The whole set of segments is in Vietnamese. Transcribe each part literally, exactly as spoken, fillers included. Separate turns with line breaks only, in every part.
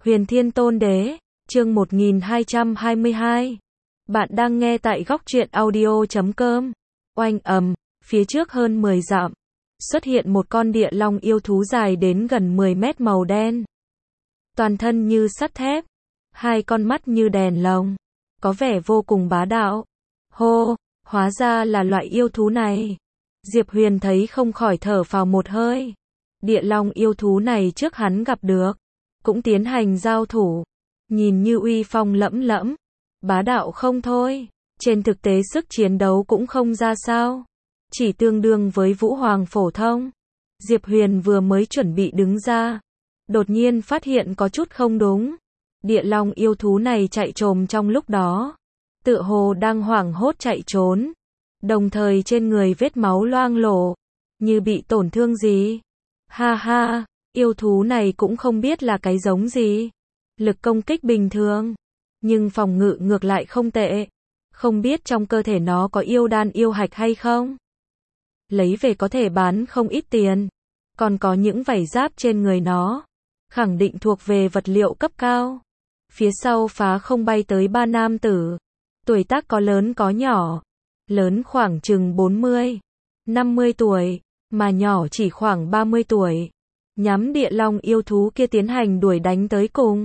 Huyền Thiên Tôn Đế, chương một nghìn hai trăm hai mươi hai. Bạn đang nghe tại góc truyện audio chấm com. Oanh ầm, phía trước hơn mười dặm, xuất hiện một con địa long yêu thú dài đến gần mười mét màu đen. Toàn thân như sắt thép, hai con mắt như đèn lồng, có vẻ vô cùng bá đạo. Hô, hóa ra là loại yêu thú này. Diệp Huyền thấy không khỏi thở phào một hơi. Địa long yêu thú này trước hắn gặp được, cũng tiến hành giao thủ, nhìn như uy phong lẫm lẫm, bá đạo không thôi, trên thực tế sức chiến đấu cũng không ra sao, chỉ tương đương với Vũ Hoàng phổ thông. Diệp Huyền vừa mới chuẩn bị đứng ra, đột nhiên phát hiện có chút không đúng. Địa long yêu thú này chạy trồm trong lúc đó, tựa hồ đang hoảng hốt chạy trốn, đồng thời trên người vết máu loang lổ, như bị tổn thương gì. Ha ha, yêu thú này cũng không biết là cái giống gì. Lực công kích bình thường, nhưng phòng ngự ngược lại không tệ. Không biết trong cơ thể nó có yêu đan yêu hạch hay không? Lấy về có thể bán không ít tiền. Còn có những vảy giáp trên người nó, khẳng định thuộc về vật liệu cấp cao. Phía sau phá không bay tới ba nam tử. Tuổi tác có lớn có nhỏ. Lớn khoảng chừng bốn mươi, năm mươi tuổi, mà nhỏ chỉ khoảng ba mươi tuổi. Nhắm địa long yêu thú kia tiến hành đuổi đánh tới cùng.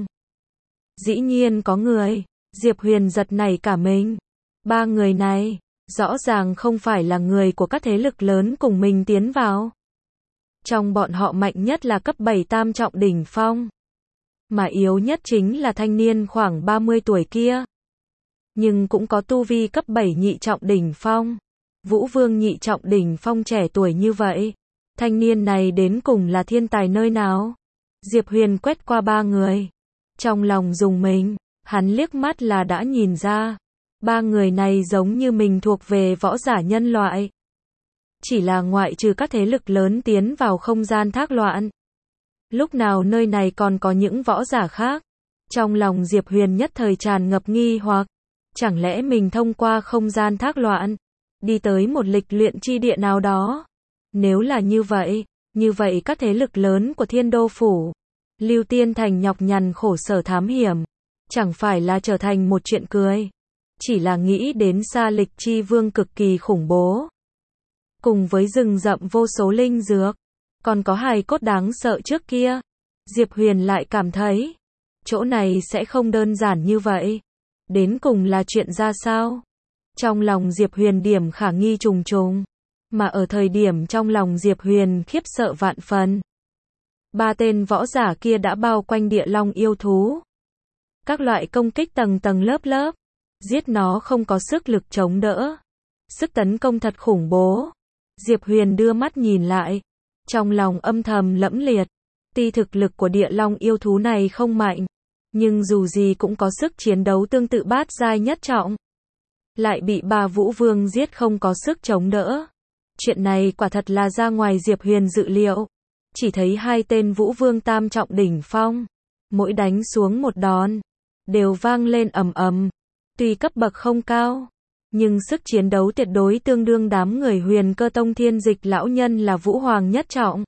Dĩ nhiên có người. Diệp Huyền giật nảy cả mình. Ba người này, rõ ràng không phải là người của các thế lực lớn cùng mình tiến vào. Trong bọn họ mạnh nhất là cấp bảy tam trọng đỉnh phong. Mà yếu nhất chính là thanh niên khoảng ba mươi tuổi kia. Nhưng cũng có tu vi cấp bảy nhị trọng đỉnh phong. Vũ Vương nhị trọng đỉnh phong trẻ tuổi như vậy. Thanh niên này đến cùng là thiên tài nơi nào? Diệp Huyền quét qua ba người. Trong lòng rùng mình, hắn liếc mắt là đã nhìn ra. Ba người này giống như mình thuộc về võ giả nhân loại. Chỉ là ngoại trừ các thế lực lớn tiến vào không gian thác loạn. Lúc nào nơi này còn có những võ giả khác? Trong lòng Diệp Huyền nhất thời tràn ngập nghi hoặc. Chẳng lẽ mình thông qua không gian thác loạn, đi tới một lịch luyện chi địa nào đó? Nếu là như vậy, như vậy các thế lực lớn của Thiên Đô Phủ, Lưu Tiên Thành nhọc nhằn khổ sở thám hiểm, chẳng phải là trở thành một chuyện cười. Chỉ là nghĩ đến Sa Lịch Chi Vương cực kỳ khủng bố. Cùng với rừng rậm vô số linh dược, còn có hài cốt đáng sợ trước kia. Diệp Huyền lại cảm thấy, chỗ này sẽ không đơn giản như vậy. Đến cùng là chuyện ra sao? Trong lòng Diệp Huyền điểm khả nghi trùng trùng. Mà ở thời điểm trong lòng Diệp Huyền khiếp sợ vạn phần. Ba tên võ giả kia đã bao quanh địa long yêu thú. Các loại công kích tầng tầng lớp lớp. Giết nó không có sức lực chống đỡ. Sức tấn công thật khủng bố. Diệp Huyền đưa mắt nhìn lại. Trong lòng âm thầm lẫm liệt. Tuy thực lực của địa long yêu thú này không mạnh. Nhưng dù gì cũng có sức chiến đấu tương tự bát giai nhất trọng. Lại bị ba Vũ Vương giết không có sức chống đỡ. Chuyện này quả thật là ra ngoài Diệp Huyền dự liệu. Chỉ thấy hai tên Vũ Vương tam trọng đỉnh phong, mỗi đánh xuống một đòn, đều vang lên ầm ầm. Tuy cấp bậc không cao, nhưng sức chiến đấu tuyệt đối tương đương đám người Huyền Cơ Tông Thiên Dịch lão nhân là Vũ Hoàng nhất trọng.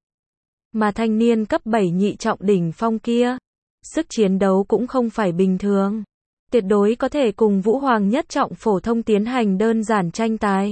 Mà thanh niên cấp bảy nhị trọng đỉnh phong kia, sức chiến đấu cũng không phải bình thường. Tuyệt đối có thể cùng Vũ Hoàng nhất trọng phổ thông tiến hành đơn giản tranh tài.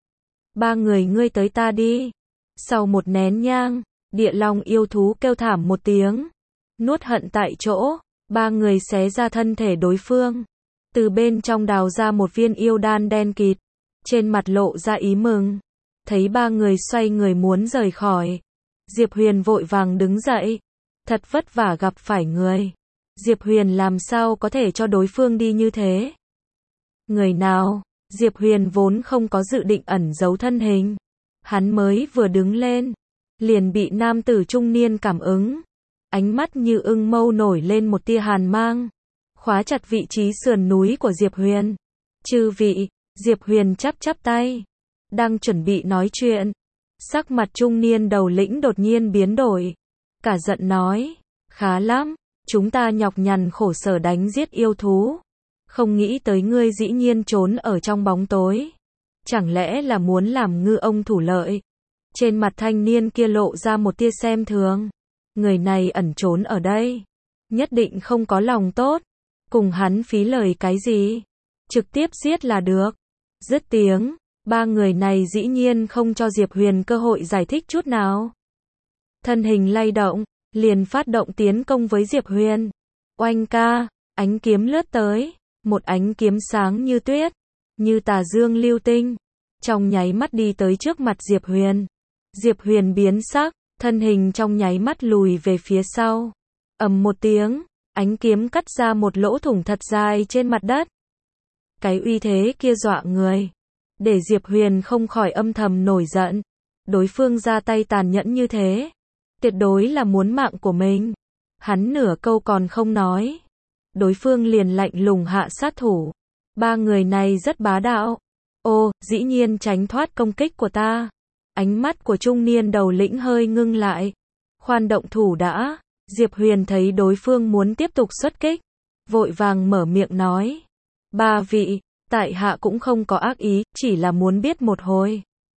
Ba người ngươi tới ta đi. Sau một nén nhang, địa long yêu thú kêu thảm một tiếng. Nuốt hận tại chỗ, ba người xé ra thân thể đối phương. Từ bên trong đào ra một viên yêu đan đen kịt. Trên mặt lộ ra ý mừng. Thấy ba người xoay người muốn rời khỏi. Diệp Huyền vội vàng đứng dậy. Thật vất vả gặp phải người. Diệp Huyền làm sao có thể cho đối phương đi như thế? Người nào? Diệp Huyền vốn không có dự định ẩn giấu thân hình. Hắn mới vừa đứng lên, liền bị nam tử trung niên cảm ứng. Ánh mắt như ưng mâu nổi lên một tia hàn mang. Khóa chặt vị trí sườn núi của Diệp Huyền. Chư vị, Diệp Huyền chắp chắp tay. Đang chuẩn bị nói chuyện. Sắc mặt trung niên đầu lĩnh đột nhiên biến đổi. Cả giận nói, khá lắm. Chúng ta nhọc nhằn khổ sở đánh giết yêu thú. Không nghĩ tới ngươi dĩ nhiên trốn ở trong bóng tối. Chẳng lẽ là muốn làm ngư ông thủ lợi? Trên mặt thanh niên kia lộ ra một tia xem thường. Người này ẩn trốn ở đây. nhất định không có lòng tốt. Cùng hắn phí lời cái gì? Trực tiếp giết là được. Dứt tiếng, ba người này dĩ nhiên không cho Diệp Huyền cơ hội giải thích chút nào. Thân hình lay động, liền phát động tiến công với Diệp Huyền. Oanh ca, ánh kiếm lướt tới, một ánh kiếm sáng như tuyết, như tà dương lưu tinh, trong nháy mắt đi tới trước mặt Diệp Huyền. Diệp Huyền biến sắc, thân hình trong nháy mắt lùi về phía sau. Ầm một tiếng, ánh kiếm cắt ra một lỗ thủng thật dài trên mặt đất. Cái uy thế kia dọa người, để Diệp Huyền không khỏi âm thầm nổi giận. Đối phương ra tay tàn nhẫn như thế, tuyệt đối là muốn mạng của mình. Hắn nửa câu còn không nói, đối phương liền lạnh lùng hạ sát thủ. Ba người này rất bá đạo. Ô, dĩ nhiên tránh thoát công kích của ta. Ánh mắt của trung niên đầu lĩnh hơi ngưng lại. Khoan động thủ đã. Diệp Huyền thấy đối phương muốn tiếp tục xuất kích, vội vàng mở miệng nói. Ba vị, tại hạ cũng không có ác ý, chỉ là muốn biết một hồi.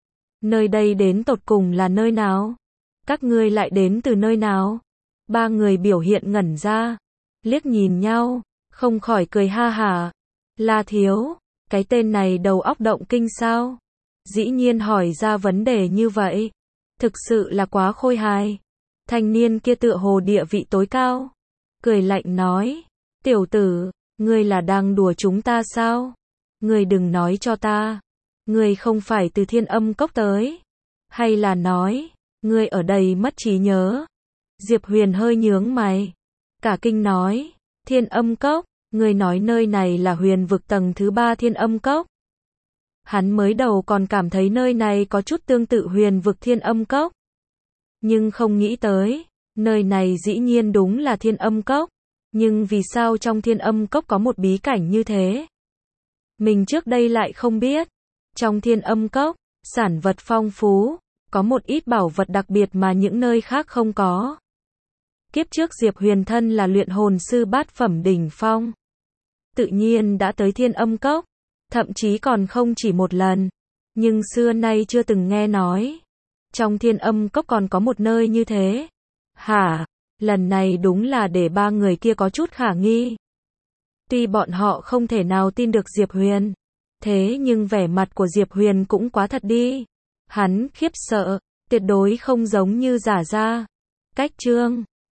Nơi đây đến tột cùng là nơi nào? Các ngươi lại đến từ nơi nào? Ba người biểu hiện ngẩn ra, liếc nhìn nhau, không khỏi cười ha hả. La thiếu, cái tên này đầu óc động kinh sao? Dĩ nhiên hỏi ra vấn đề như vậy. Thực sự là quá khôi hài. Thanh niên kia tựa hồ địa vị tối cao. Cười lạnh nói. Tiểu tử, ngươi là đang đùa chúng ta sao? Ngươi đừng nói cho ta. Ngươi không phải từ Thiên Âm Cốc tới. Hay là nói, ngươi ở đây mất trí nhớ. Diệp Huyền hơi nhướng mày. Cả kinh nói. Thiên Âm Cốc, ngươi nói nơi này là huyền vực tầng thứ ba Thiên Âm Cốc. Hắn mới đầu còn cảm thấy nơi này có chút tương tự huyền vực Thiên Âm Cốc. Nhưng không nghĩ tới, nơi này dĩ nhiên đúng là Thiên Âm Cốc. Nhưng vì sao trong Thiên Âm Cốc có một bí cảnh như thế? Mình trước đây lại không biết. Trong Thiên Âm Cốc, sản vật phong phú, có một ít bảo vật đặc biệt mà những nơi khác không có. Kiếp trước Diệp Huyền thân là luyện hồn sư bát phẩm đỉnh phong. Tự nhiên đã tới Thiên Âm Cốc, thậm chí còn không chỉ một lần. Nhưng xưa nay chưa từng nghe nói. Trong Thiên Âm Cốc còn có một nơi như thế. Hả? Lần này đúng là để ba người kia có chút khả nghi. Tuy bọn họ không thể nào tin được Diệp Huyền, thế nhưng vẻ mặt của Diệp Huyền cũng quá thật đi. Hắn khiếp sợ, tuyệt đối không giống như giả ra. Cách chương